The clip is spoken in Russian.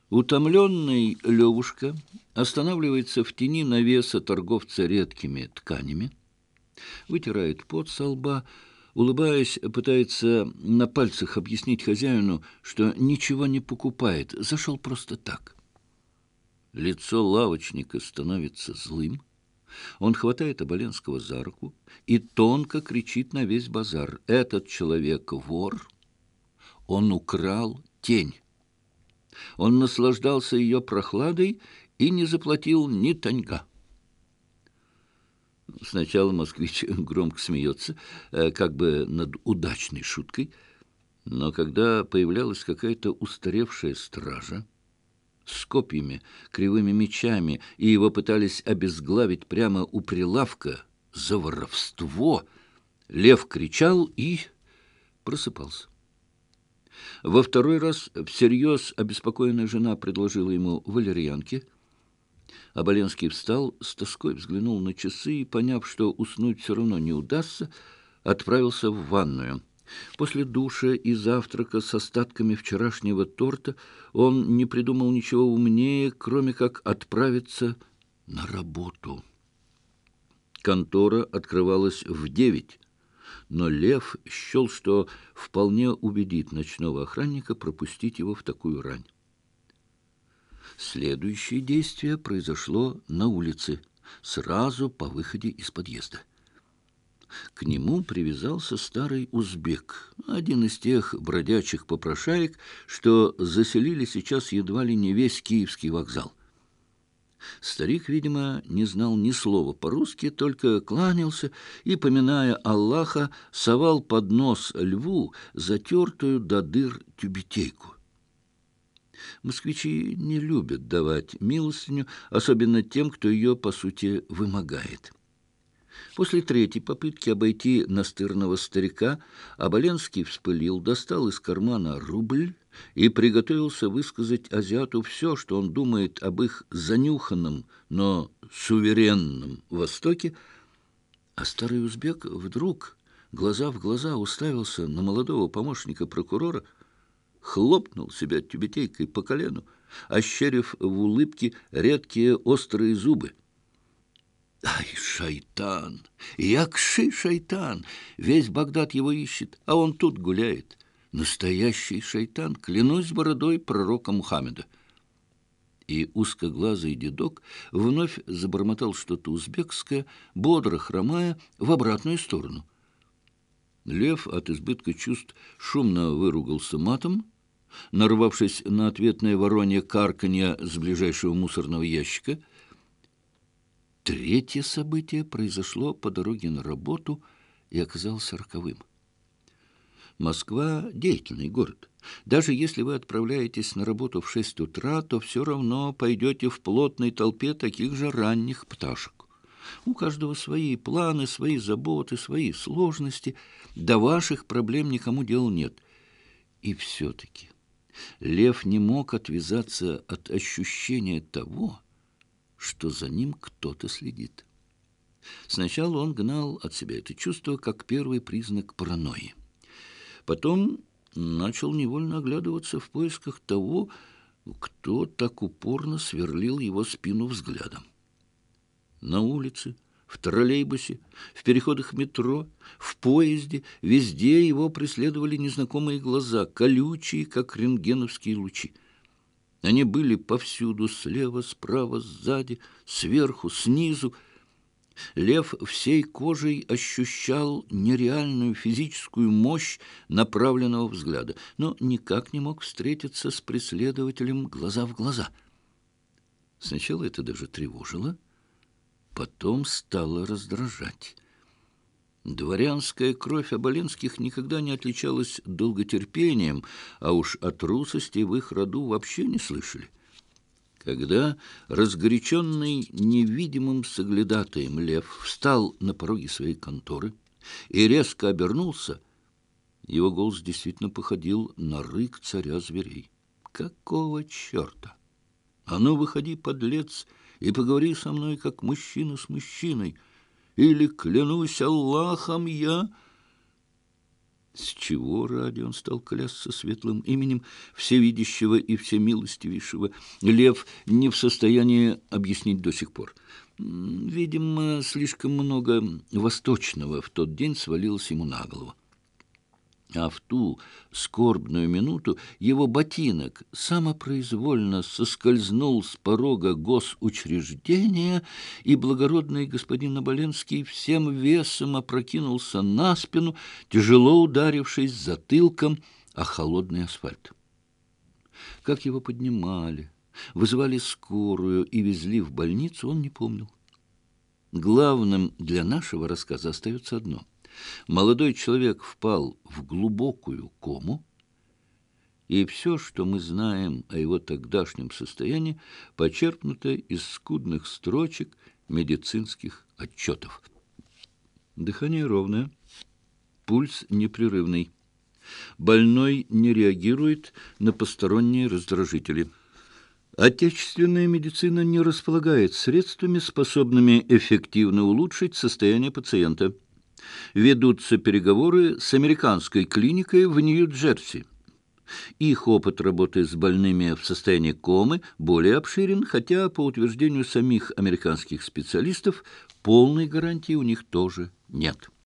Утомленный Левушка останавливается в тени навеса торговца редкими тканями, вытирает пот со лба, улыбаясь, пытается на пальцах объяснить хозяину, что ничего не покупает, зашел просто так. Лицо лавочника становится злым. Он хватает Оболенского за руку и тонко кричит на весь базар: «Этот человек вор! Он украл тень! Он наслаждался ее прохладой и не заплатил ни таньга». Сначала москвич громко смеется, как бы над удачной шуткой, но когда появлялась какая-то устаревшая стража с копьями, кривыми мечами, и его пытались обезглавить прямо у прилавка за воровство, Лев кричал и просыпался. Во второй раз всерьез обеспокоенная жена предложила ему валерьянки. Оболенский встал, с тоской взглянул на часы и, поняв, что уснуть все равно не удастся, отправился в ванную. После душа и завтрака с остатками вчерашнего торта он не придумал ничего умнее, кроме как отправиться на работу. Контора открывалась в 9, но Лев счел, что вполне убедит ночного охранника пропустить его в такую рань. Следующее действие произошло на улице, сразу по выходе из подъезда. К нему привязался старый узбек, один из тех бродячих попрошаек, что заселили сейчас едва ли не весь Киевский вокзал. Старик, видимо, не знал ни слова по-русски, только кланялся и, поминая Аллаха, совал под нос льву затертую до дыр тюбетейку. Москвичи не любят давать милостыню, особенно тем, кто ее, по сути, вымогает. После третьей попытки обойти настырного старика Оболенский вспылил, достал из кармана рубль и приготовился высказать азиату все, что он думает об их занюханном, но суверенном Востоке, а старый узбек вдруг глаза в глаза уставился на молодого помощника прокурора, хлопнул себя тюбетейкой по колену, ощерив в улыбке редкие острые зубы. Ай, шайтан! Якши шайтан! Весь Багдад его ищет, а он тут гуляет. Настоящий шайтан, клянусь бородой пророка Мухаммеда. И узкоглазый дедок вновь забормотал что-то узбекское, бодро хромая в обратную сторону. Лев от избытка чувств шумно выругался матом, нарвавшись на ответное воронье карканье с ближайшего мусорного ящика. Третье событие произошло по дороге на работу и оказалось роковым. Москва — деятельный город. Даже если вы отправляетесь на работу в 6 утра, то все равно пойдете в плотной толпе таких же ранних пташек. У каждого свои планы, свои заботы, свои сложности. До ваших проблем никому дела нет. И все-таки Лев не мог отвязаться от ощущения того, что за ним кто-то следит. Сначала он гнал от себя это чувство как первый признак паранойи. Потом начал невольно оглядываться в поисках того, кто так упорно сверлил его спину взглядом. На улице, в троллейбусе, в переходах метро, в поезде, везде его преследовали незнакомые глаза, колючие, как рентгеновские лучи. Они были повсюду, слева, справа, сзади, сверху, снизу. Лев всей кожей ощущал нереальную физическую мощь направленного взгляда, но никак не мог встретиться с преследователем глаза в глаза. Сначала это даже тревожило, потом стало раздражать. Дворянская кровь Оболенских никогда не отличалась долготерпением, а уж о трусости в их роду вообще не слышали. Когда разгоряченный невидимым соглядатаем Лев встал на пороге своей конторы и резко обернулся, его голос действительно походил на рык царя зверей. «Какого черта? А ну, выходи, подлец, и поговори со мной, как мужчина с мужчиной, или, клянусь Аллахом, я...» С чего ради он стал клясться светлым именем всевидящего и всемилостивейшего, Лев не в состоянии объяснить до сих пор. Видимо, слишком много восточного в тот день свалилось ему на голову. А в ту скорбную минуту его ботинок самопроизвольно соскользнул с порога госучреждения, и благородный господин Оболенский всем весом опрокинулся на спину, тяжело ударившись затылком о холодный асфальт. Как его поднимали, вызывали скорую и везли в больницу, он не помнил. Главным для нашего рассказа остается одно. Молодой человек впал в глубокую кому, и все, что мы знаем о его тогдашнем состоянии, почерпнуто из скудных строчек медицинских отчетов. Дыхание ровное, пульс непрерывный. Больной не реагирует на посторонние раздражители. Отечественная медицина не располагает средствами, способными эффективно улучшить состояние пациента. Ведутся переговоры с американской клиникой в Нью-Джерси. Их опыт работы с больными в состоянии комы более обширен, хотя, по утверждению самих американских специалистов, полной гарантии у них тоже нет.